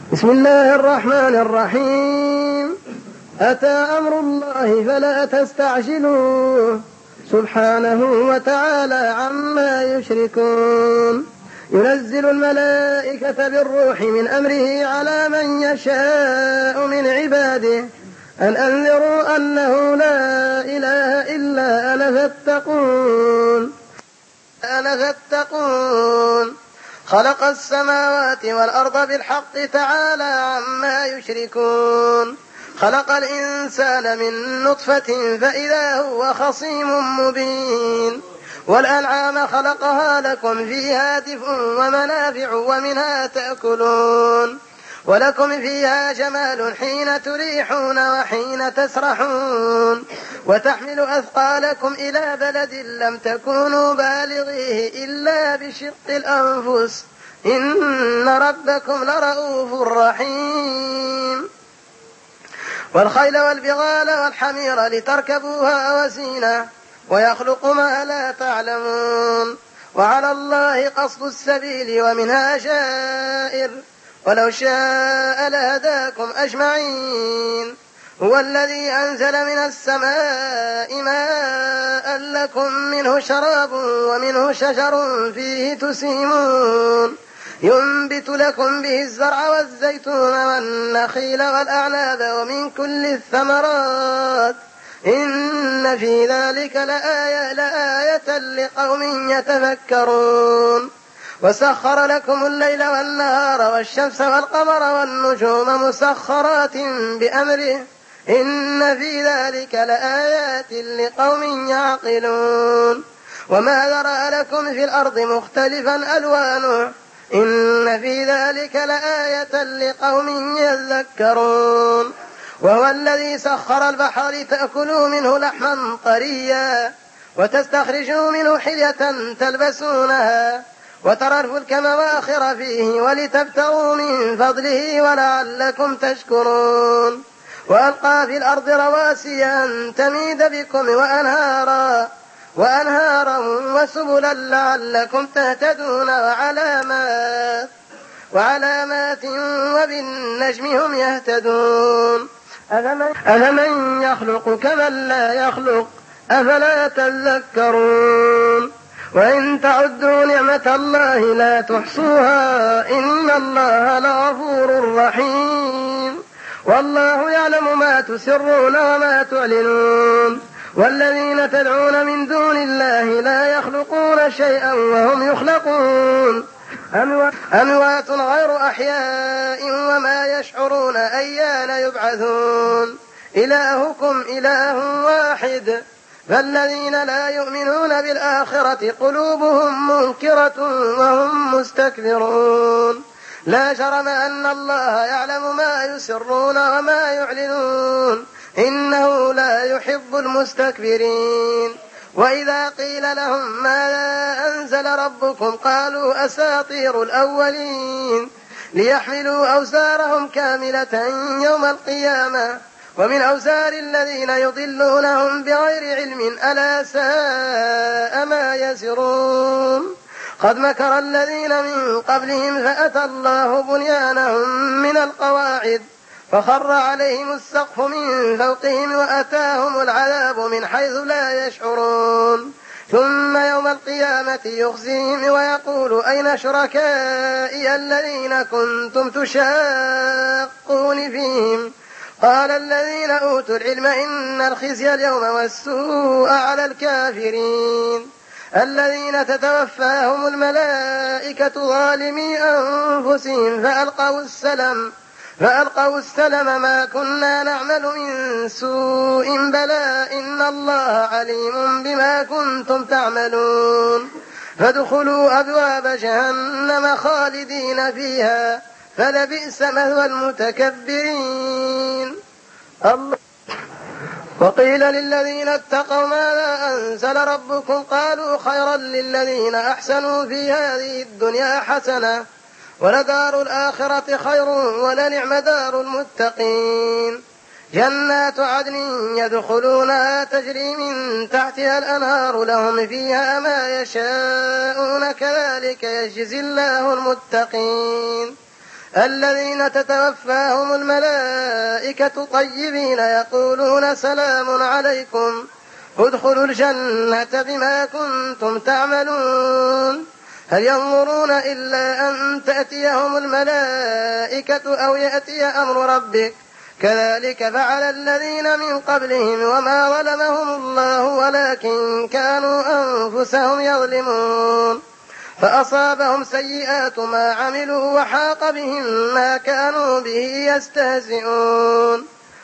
بسم الله الرحمن الرحيم. أتى أمر الله فلا تستعجلوه سبحانه وتعالى عما يشركون. ينزل الملائكة بالروح من أمره على من يشاء من عباده أن أنذروا أنه لا إله إلا أنا فاتقون. خلق السماوات والأرض بالحق تعالى عما يشركون. خلق الإنسان من نطفة فإذا هو خصيم مبين. والأنعام خلقها لكم فيها دفء ومنافع ومنها تأكلون. ولكم فيها جمال حين تريحون وحين تسرحون. وتحمل أثقالكم إلى بلد لم تكونوا بالغيه إلا بشق الأنفس إن ربكم لرؤوف رحيم. والخيل والبغال والحمير لتركبوها وزينة ويخلق ما لا تعلمون. وعلى الله قصد السبيل ومنها جائر ولو شاء لهداكم أجمعين. هو الذي أنزل من السماء ماء لكم منه شراب ومنه شجر فيه تسيمون. ينبت لكم به الزرع والزيتون والنخيل والأعناب ومن كل الثمرات إن في ذلك لآية لقوم يتفكرون. وسخر لكم الليل والنهار والشمس والقمر والنجوم مسخرات بأمره إن في ذلك لآيات لقوم يعقلون. وما ذرأ لكم في الأرض مختلفا ألوانه إن في ذلك لآية لقوم يذكرون. وهو الذي سخر البحر لتأكلوا منه لحما طريا وتستخرجوا منه حلية تلبسونها وترى الفلك مواخر فيه ولتبتغوا من فضله ولعلكم تشكرون. وألقى في الأرض رواسي أن تميد بكم وأنهارا وسبلا لعلكم تهتدون وعلامات وبالنجم هم يهتدون. أفمن يخلق كمن لا يخلق أفلا تذكرون. وإن تعدوا نعمة الله لا تحصوها إن الله لغفور رحيم. والله يعلم ما تسرون وما تعلنون. والذين تدعون من دون الله لا يخلقون شيئا وهم يخلقون أموات غير أحياء وما يشعرون أيان يبعثون. إلهكم إله واحد فالذين لا يؤمنون بالآخرة قلوبهم منكرة وهم مستكبرون. لا جرم أن الله يعلم ما يسرون وما يعلنون إنه لا يحب المستكبرين. وإذا قيل لهم ماذا أنزل ربكم قالوا أساطير الأولين ليحملوا أوزارهم كاملة يوم القيامة ومن أوزار الذين يضلونهم بغير علم ألا ساء ما يزرون. قد مكر الذين من قبلهم فأتى الله بنيانهم من القواعد فخر عليهم السقف من فوقهم وأتاهم العذاب من حيث لا يشعرون. ثم يوم القيامة يخزيهم ويقول أين شركائي الذين كنتم تشاقون فيهم قال الذين أوتوا العلم إن الخزي اليوم والسوء على الكافرين الذين تتوفاهم الملائكة ظالمي أنفسهم فألقوا السلم ما كنا نعمل من سوء بلى إن الله عليم بما كنتم تعملون. فادخلوا أبواب جهنم خالدين فيها فلبئس مثوى المتكبرين. وقيل للذين اتقوا ماذا أنزل ربكم قالوا خيرا للذين أحسنوا في هذه الدنيا حسنة ولدار الآخرة خير ولنعم دار المتقين. جنات عدن يدخلونها تجري من تحتها الأنهار لهم فيها ما يشاءون كذلك يجزي الله المتقين. الذين تتوفاهم الملائكة طيبين يقولون سلام عليكم ادخلوا الجنة بما كنتم تعملون هل ينظرون إلا أن تأتيهم الملائكة أو يأتي أمر ربك كذلك فعل الذين من قبلهم وما ظلمهم الله ولكن كانوا أنفسهم يظلمون فأصابهم سيئات ما عملوا وحاق بهم ما كانوا به يستهزئون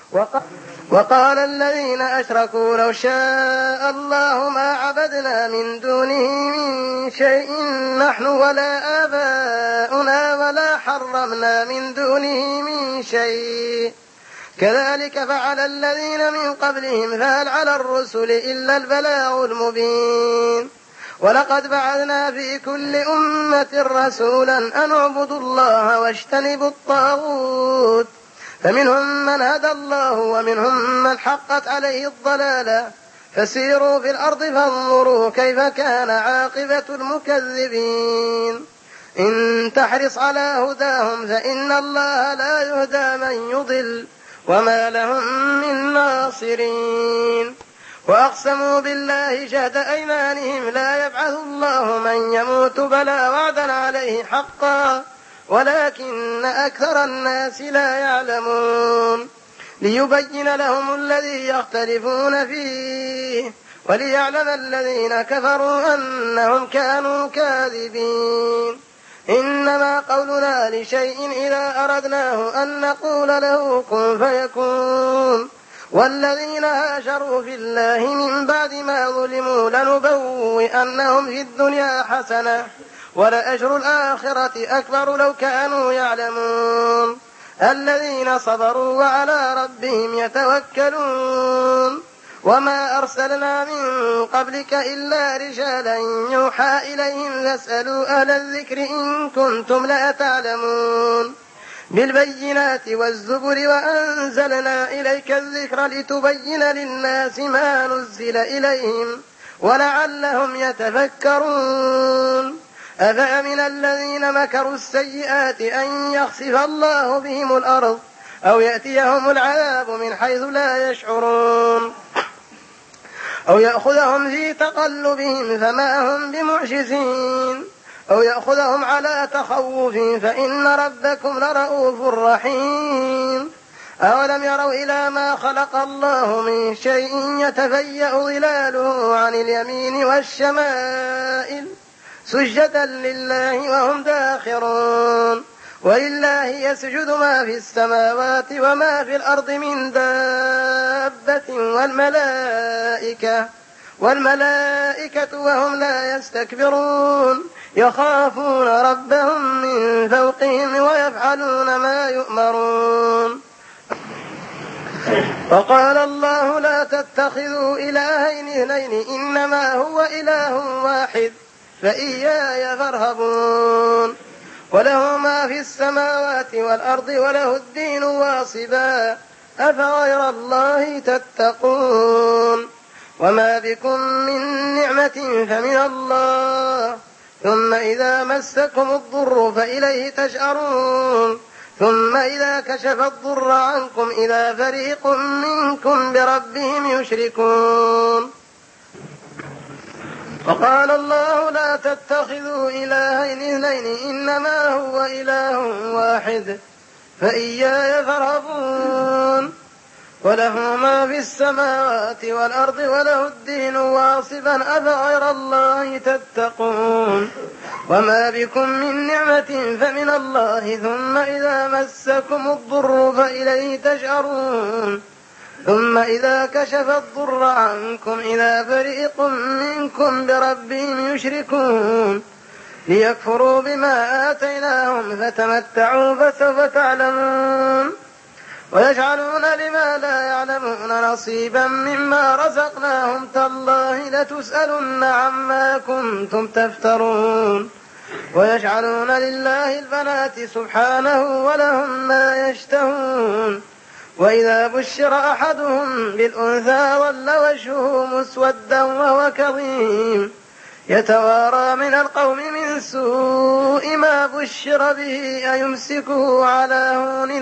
وقال الذين أشركوا لو شاء الله ما عبدنا من دونه من شيء نحن ولا آباؤنا ولا حرمنا من دونه من شيء كذلك فعل الذين من قبلهم فهل على الرسل إلا البلاغ المبين ولقد بعثنا في كل أمة رسولا أن اعبدوا الله واجتنبوا الطاغوت فمنهم من هدى الله ومنهم من حقت عليه الضلالة فسيروا في الأرض فانظروا كيف كان عاقبة المكذبين إن تحرص على هداهم فإن الله لا يهدى من يضل وما لهم من ناصرين وأقسموا بالله جهد أيمانهم لا يبعث الله من يموت بلى وعدا عليه حقا ولكن أكثر الناس لا يعلمون ليبين لهم الذي يختلفون فيه وليعلم الذين كفروا أنهم كانوا كاذبين إنما قولنا لشيء إذا أردناه أن نقول له كن فيكون والذين هاجروا في الله من بعد ما ظلموا لنبوئنهم في الدنيا حسنة ولأجر الآخرة أكبر لو كانوا يعلمون الذين صبروا وعلى ربهم يتوكلون وما أرسلنا من قبلك إلا رجالا يوحى إليهم فاسألوا أهل الذكر إن كنتم لا تعلمون بالبينات والزبر وأنزلنا إليك الذكر لتبين للناس ما نزل إليهم ولعلهم يتفكرون أفأمن الذين مكروا السيئات أن يخسف الله بهم الأرض أو يأتيهم العذاب من حيث لا يشعرون أو يأخذهم في تقلبهم فما هم بمعجزين أو يأخذهم على تخوف فإن ربكم لرؤوف رحيم أولم يروا إلى ما خلق الله من شيء يتفيأ ظلاله عن اليمين والشمائل سجدا لله وهم داخرون ولله يسجد ما في السماوات وما في الأرض من دابة والملائكة وهم لا يستكبرون يخافون ربهم من فوقهم ويفعلون ما يؤمرون وقال الله لا تتخذوا إلهين اثنين إنما هو إله واحد فإياي فارهبون وله ما في السماوات والأرض وله الدين واصبا أفغير الله تتقون وما بكم من نعمة فمن الله ثم إذا مسكم الضر فإليه تجأرون ثم إذا كشف الضر عنكم إذا فريق منكم بربهم يشركون وقال الله لا تتخذوا إلهين اثنين إنما هو إله واحد فإياي فارهبون وله ما في السماوات والأرض وله الدين واصبا أفغير الله تتقون وما بكم من نعمة فمن الله ثم إذا مسكم الضر فإليه تجأرون ثم إذا كشف الضر عنكم إذا فريق منكم بربهم يشركون ليكفروا بما آتيناهم فتمتعوا فسوف تعلمون ويجعلون لما لا يعلمون نصيبا مما رزقناهم تالله لتسألن عما كنتم تفترون ويجعلون لله البنات سبحانه ولهم ما يشتهون وإذا بشر أحدهم بالأنثى ظل وجهه مسودا وهو كظيم يتوارى من القوم من سوء ما بشر به أيمسكه على هون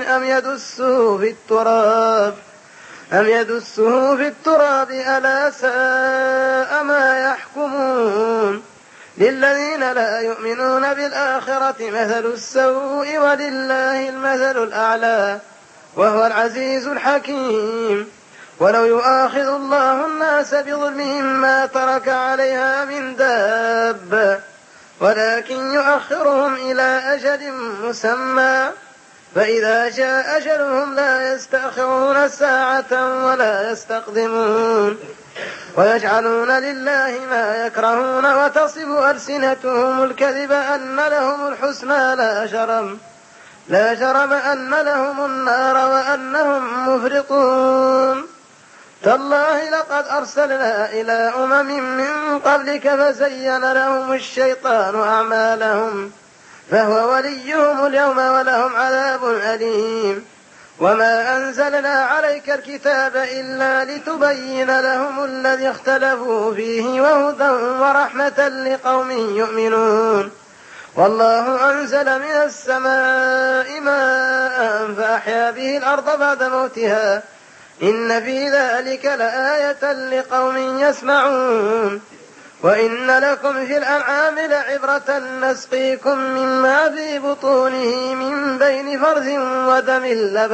أم يدسه في التراب ألا ساء ما يحكمون للذين لا يؤمنون بالآخرة مثل السوء ولله المثل الأعلى وهو العزيز الحكيم ولو يؤاخذ الله الناس بظلمهم ما ترك عليها من دابة ولكن يؤخرهم إلى أجل مسمى فإذا جاء أجلهم لا يستأخرون ساعة ولا يستقدمون ويجعلون لله ما يكرهون وتصف ألسنتهم الكذب أن لهم الحسنى لا جرم أن لهم النار وأنهم مفرطون تالله لقد أرسلنا إلى من قبلك فزين لهم الشيطان أعمالهم فهو وليهم اليوم ولهم عذاب أليم وما أنزلنا عليك الكتاب إلا لتبين لهم الذي اختلفوا فيه وهدى ورحمة لقوم يؤمنون والله أنزل من السماء ماء فأحيا به الأرض بعد موتها إن في ذلك لآية لقوم يسمعون وإن لكم في الأنعام لعبرة نسقيكم مما في بطونه من بين فرث ودم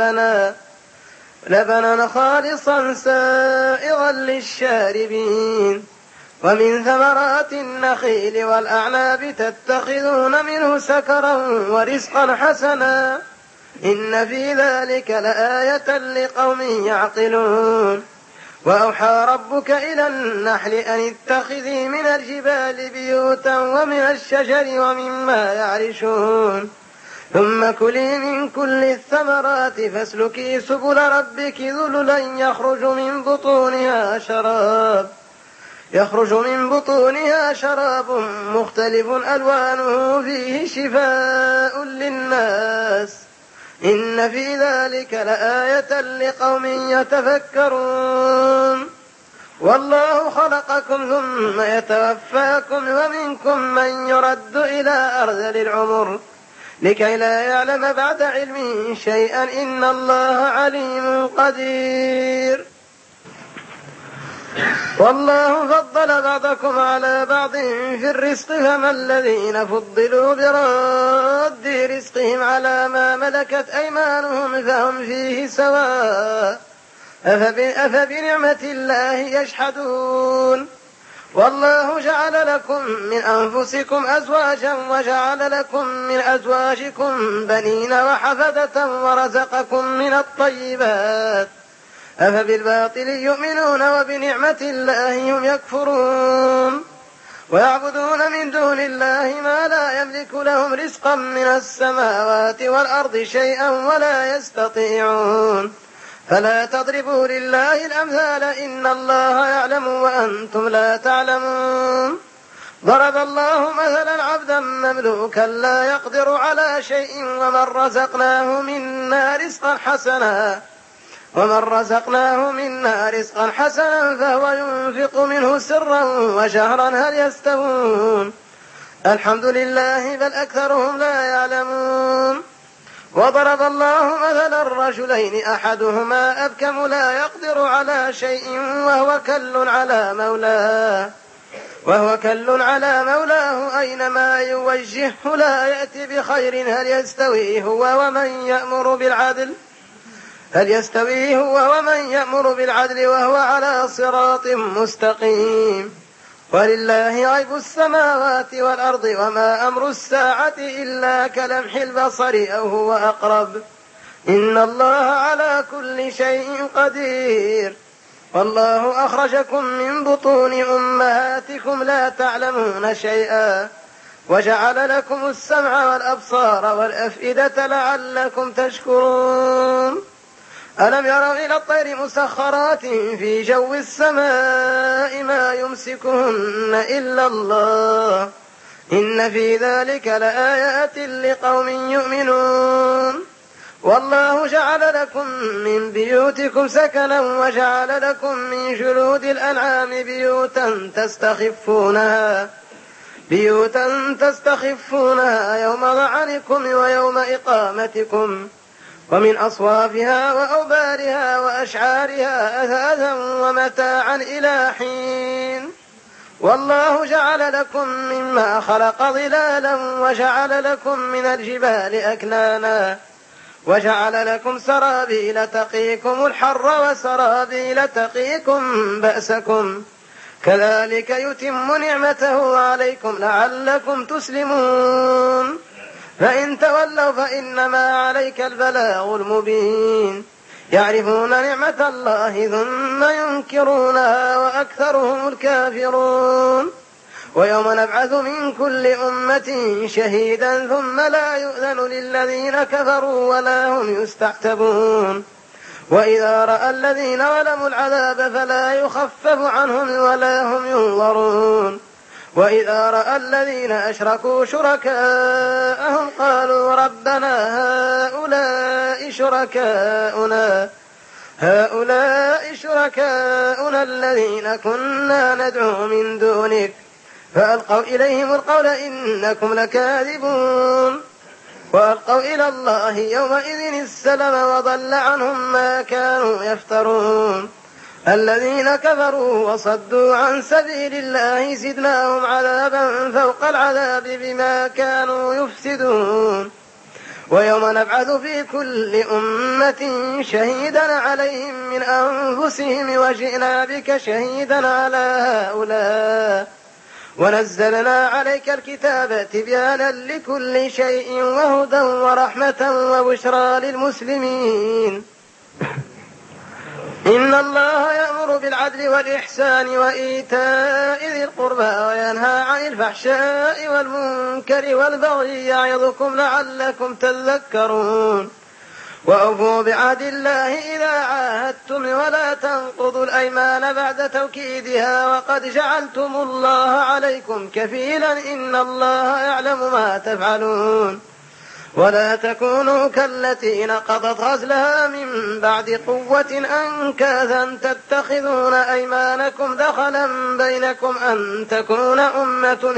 لبنا خالصا سائغا للشاربين ومن ثمرات النخيل والأعناب تتخذون منه سكرا ورزقا حسنا إن في ذلك لآية لقوم يعقلون وأوحى ربك إلى النحل أن اتخذي من الجبال بيوتا ومن الشجر ومما يعرشون ثم كلي من كل الثمرات فاسلكي سبل ربك ذللا يخرج من بطونها شراب مختلف ألوانه فيه شفاء للناس إن في ذلك لآية لقوم يتفكرون والله خلقكم ثم يتوفاكم ومنكم من يرد إلى أرذل العمر لكي لا يعلم بعد علمه شيئا إن الله عليم قدير والله فضل بعضكم على بعض في الرزق فما الذين فضلوا براد رزقهم على ما ملكت أيمانهم فهم فيه سواء أفبنعمة الله يجحدون والله جعل لكم من أنفسكم أزواجا وجعل لكم من أزواجكم بنين وحفدة ورزقكم من الطيبات أفبالباطل يؤمنون وبنعمة الله هم يكفرون ويعبدون من دون الله ما لا يملك لهم رزقا من السماوات والأرض شيئا ولا يستطيعون فلا تضربوا لله الأمثال إن الله يعلم وأنتم لا تعلمون ضرب الله مثلا عبدا مملوكا لا يقدر على شيء ومن رزقناه منا رزقا حسنا فهو ينفق منه سرا وجهرا هل يستوون الحمد لله بل أكثرهم لا يعلمون وضرب الله مثلا الرجلين أحدهما أبكم لا يقدر على شيء وهو كل على مولاه أينما يوجهه لا يأتي بخير هل يستوي هو ومن يأمر بالعدل وهو على صراط مستقيم ولله غيب السماوات والأرض وما أمر الساعة إلا كلمح البصر أو هو أقرب إن الله على كل شيء قدير والله أخرجكم من بطون أمهاتكم لا تعلمون شيئا وجعل لكم السمع والأبصار والأفئدة لعلكم تشكرون ألم يروا إلى الطير مسخرات في جو السماء ما يمسكهن إلا الله إن في ذلك لآيات لقوم يؤمنون والله جعل لكم من بيوتكم سكنا وجعل لكم من جلود الأنعام بيوتا بيوتا تستخفونها يوم ظعنكم ويوم إقامتكم ومن أصوافها وأوبارها وأشعارها أثاثا ومتاعا إلى حين والله جعل لكم مما خلق ظلالا وجعل لكم من الجبال أكنانا وجعل لكم سرابيل تقيكم الحر وسرابيل تقيكم بأسكم كذلك يتم نعمته عليكم لعلكم تسلمون فإن تولوا فإنما عليك البلاغ المبين يعرفون نعمة الله ثم ينكرونها وأكثرهم الكافرون ويوم نبعث من كل أمة شهيدا ثم لا يؤذن للذين كفروا ولا هم يستعتبون وإذا رأى الذين ظلموا العذاب فلا يخفف عنهم ولا هم ينظرون وإذا رأى الذين أشركوا شركاءهم قالوا ربنا هؤلاء شركاؤنا الذين كنا ندعو من دونك فألقوا إليهم القول إنكم لكاذبون وألقوا إلى الله يومئذ السلم وضل عنهم ما كانوا يفترون الذين كفروا وصدوا عن سبيل الله زدناهم عذابا فوق العذاب بما كانوا يفسدون ويوم نبعث في كل أمة شهيدا عليهم من أنفسهم وجئنا بك شهيدا على هؤلاء ونزلنا عليك الكتاب تبيانا لكل شيء وهدى ورحمة وبشرى للمسلمين إن الله يأمر بالعدل والإحسان وإيتاء ذي القربى وينهى عن الفحشاء والمنكر والبغي يعظكم لعلكم تذكرون وأوفوا بعهد الله إذا عاهدتم ولا تنقضوا الأيمان بعد توكيدها وقد جعلتم الله عليكم كفيلا إن الله يعلم ما تفعلون ولا تكونوا كالتي نقضت غزلها من بعد قوة أنكاثا تتخذون أيمانكم دخلا بينكم أن تكون أمة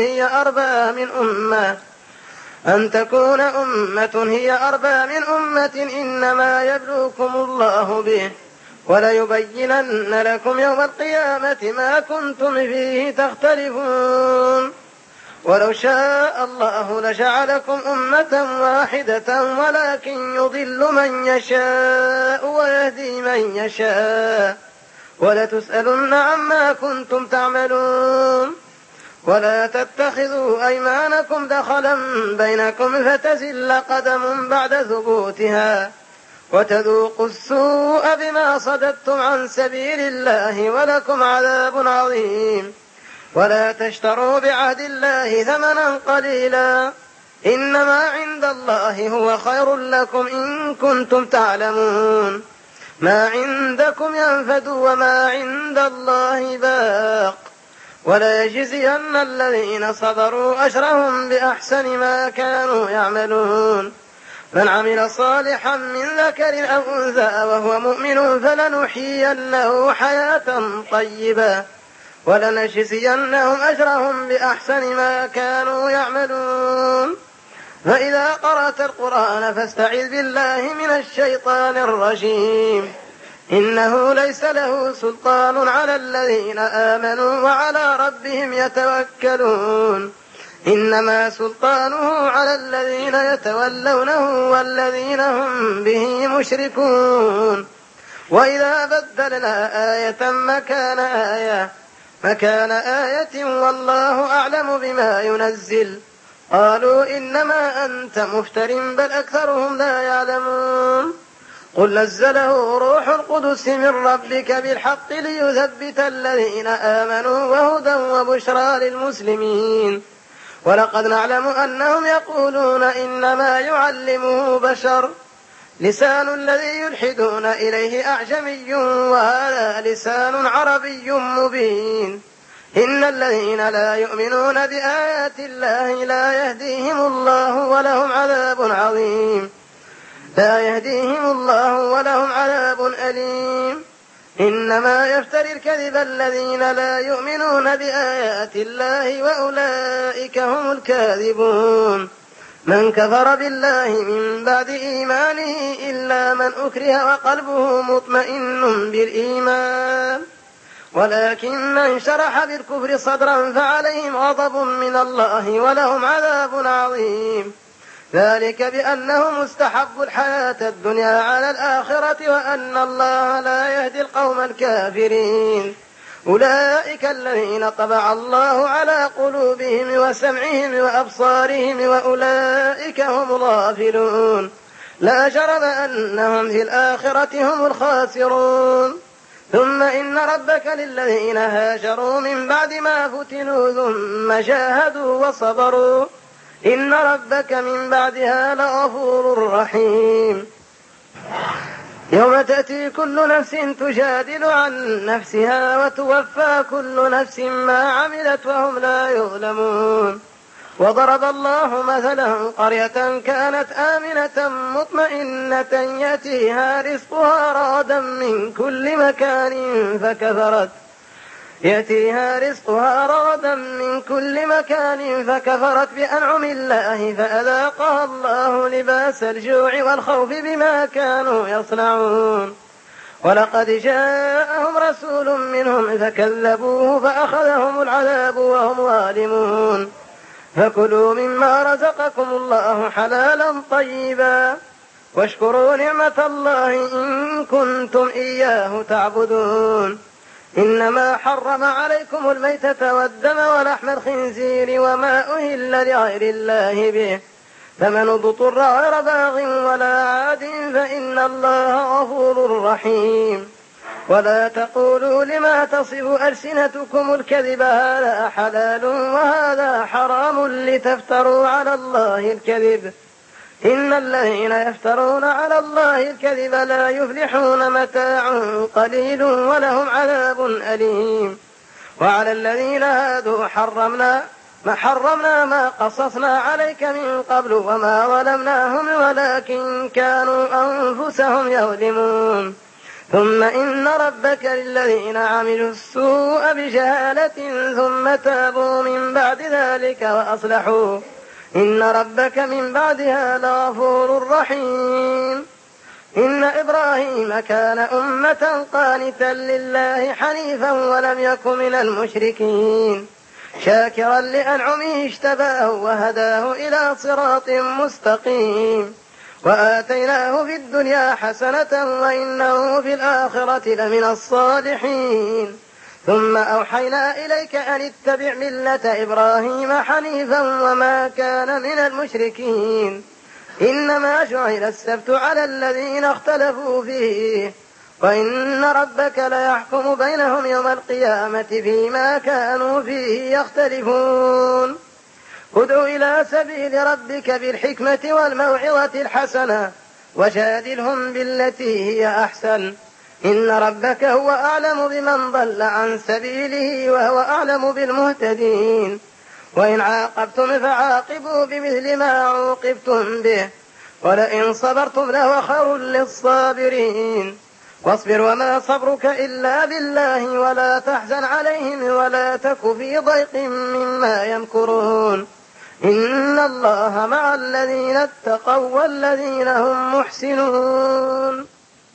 هي أربى من أمة إنما يبلوكم الله به وليبينن لكم يوم القيامة ما كنتم فيه تختلفون ولو شاء الله لجعلكم أمة واحدة ولكن يضل من يشاء ويهدي من يشاء ولتسألن عما كنتم تعملون ولا تتخذوا أيمانكم دخلا بينكم فتزل قدم بعد ثبوتها وتذوقوا السوء بما صددتم عن سبيل الله ولكم عذاب عظيم ولا تشتروا بعهد الله ثمنا قليلا إنما عند الله هو خير لكم إن كنتم تعلمون ما عندكم ينفد وما عند الله باق ولا يجزين الذين صبروا أجرهم بأحسن ما كانوا يعملون من عمل صالحا من ذكر أو أنثى وهو مؤمن فلنحيينه حياة طيبة ولنجزينهم أجرهم بأحسن ما كانوا يعملون فإذا قرأت القرآن فاستعذ بالله من الشيطان الرجيم إنه ليس له سلطان على الذين آمنوا وعلى ربهم يتوكلون إنما سلطانه على الذين يتولونه والذين هم به مشركون وإذا بدلنا آية مكان آية والله أعلم بما ينزل قالوا إنما أنت مفتر بل أكثرهم لا يعلمون قل نزله روح القدس من ربك بالحق ليثبت الذين آمنوا وهدى وبشرى للمسلمين ولقد نعلم أنهم يقولون إنما يعلمه بشر لسان الذي يلحدون إليه أعجمي وهذا لسان عربي مبين إن الذين لا يؤمنون بآيات الله لا يهديهم الله ولهم عذاب أليم إنما يفتري الكذب الذين لا يؤمنون بآيات الله وأولئك هم الكاذبون. من كفر بالله من بعد إيمانه إلا من أكره وقلبه مطمئن بالإيمان، ولكن من شرح بالكفر صدرا فعليهم غضب من الله ولهم عذاب عظيم. ذلك بأنهم استحبوا الحياة الدنيا على الآخرة وأن الله لا يهدي القوم الكافرين. أولئك الذين طبع الله على قلوبهم وسمعهم وأبصارهم وأولئك هم الغافلون. لا جرم أنهم في الآخرة هم الخاسرون. ثم إن ربك للذين هاجروا من بعد ما فتنوا ثم جاهدوا وصبروا إن ربك من بعدها لغفور رحيم. يوم تأتي كل نفس تجادل عن نفسها وتوفى كل نفس ما عملت وهم لا يظلمون. وضرب الله مثلا قرية كانت آمنة مطمئنة يأتيها رزقها رغدا من كل مكان فكفرت بأنعم الله فأذاقها الله لباس الجوع والخوف بما كانوا يصنعون. ولقد جاءهم رسول منهم فكذبوه فأخذهم العذاب وهم ظالمون. فكلوا مما رزقكم الله حلالا طيبا واشكروا نعمة الله إن كنتم إياه تعبدون. إنما حرم عليكم الميتة والدم ولحم الخنزير وما أهل لغير الله به، فمن اضطر غير باغ ولا عاد فإن الله غفور رحيم. ولا تقولوا لما تصف ألسنتكم الكذب هذا حلال وهذا حرام لتفتروا على الله الكذب. إن الذين يفترون على الله الكذب لا يفلحون متاع قليل ولهم عذاب أليم. وعلى الذين هادوا حرمنا ما قصصنا عليك من قبل وما ظلمناهم ولكن كانوا أنفسهم يظلمون. ثم إن ربك للذين عملوا السوء بجهالة ثم تابوا من بعد ذلك وأصلحوا إن ربك من بعدها لغفور رحيم. إن إبراهيم كان أمة قانتا لله حنيفا ولم يك من المشركين شاكرا لأنعمه اجتباه وهداه إلى صراط مستقيم. وآتيناه في الدنيا حسنة وإنه في الآخرة لمن الصالحين. ثم أوحينا إليك أن اتبع ملة إبراهيم حنيفا وما كان من المشركين. إنما جعل السبت على الذين اختلفوا فيه وإن ربك ليحكم بينهم يوم القيامة فيما كانوا فيه يختلفون. ادع إلى سبيل ربك بالحكمة والموعظة الحسنة وجادلهم بالتي هي أحسن إن ربك هو أعلم بمن ضل عن سبيله وهو أعلم بالمهتدين. وإن عاقبتم فعاقبوا بمثل ما عوقبتم به ولئن صبرتم لهو خير للصابرين. واصبر وما صبرك إلا بالله ولا تحزن عليهم ولا تك في ضيق مما يمكرون. إن الله مع الذين اتقوا والذين هم محسنون.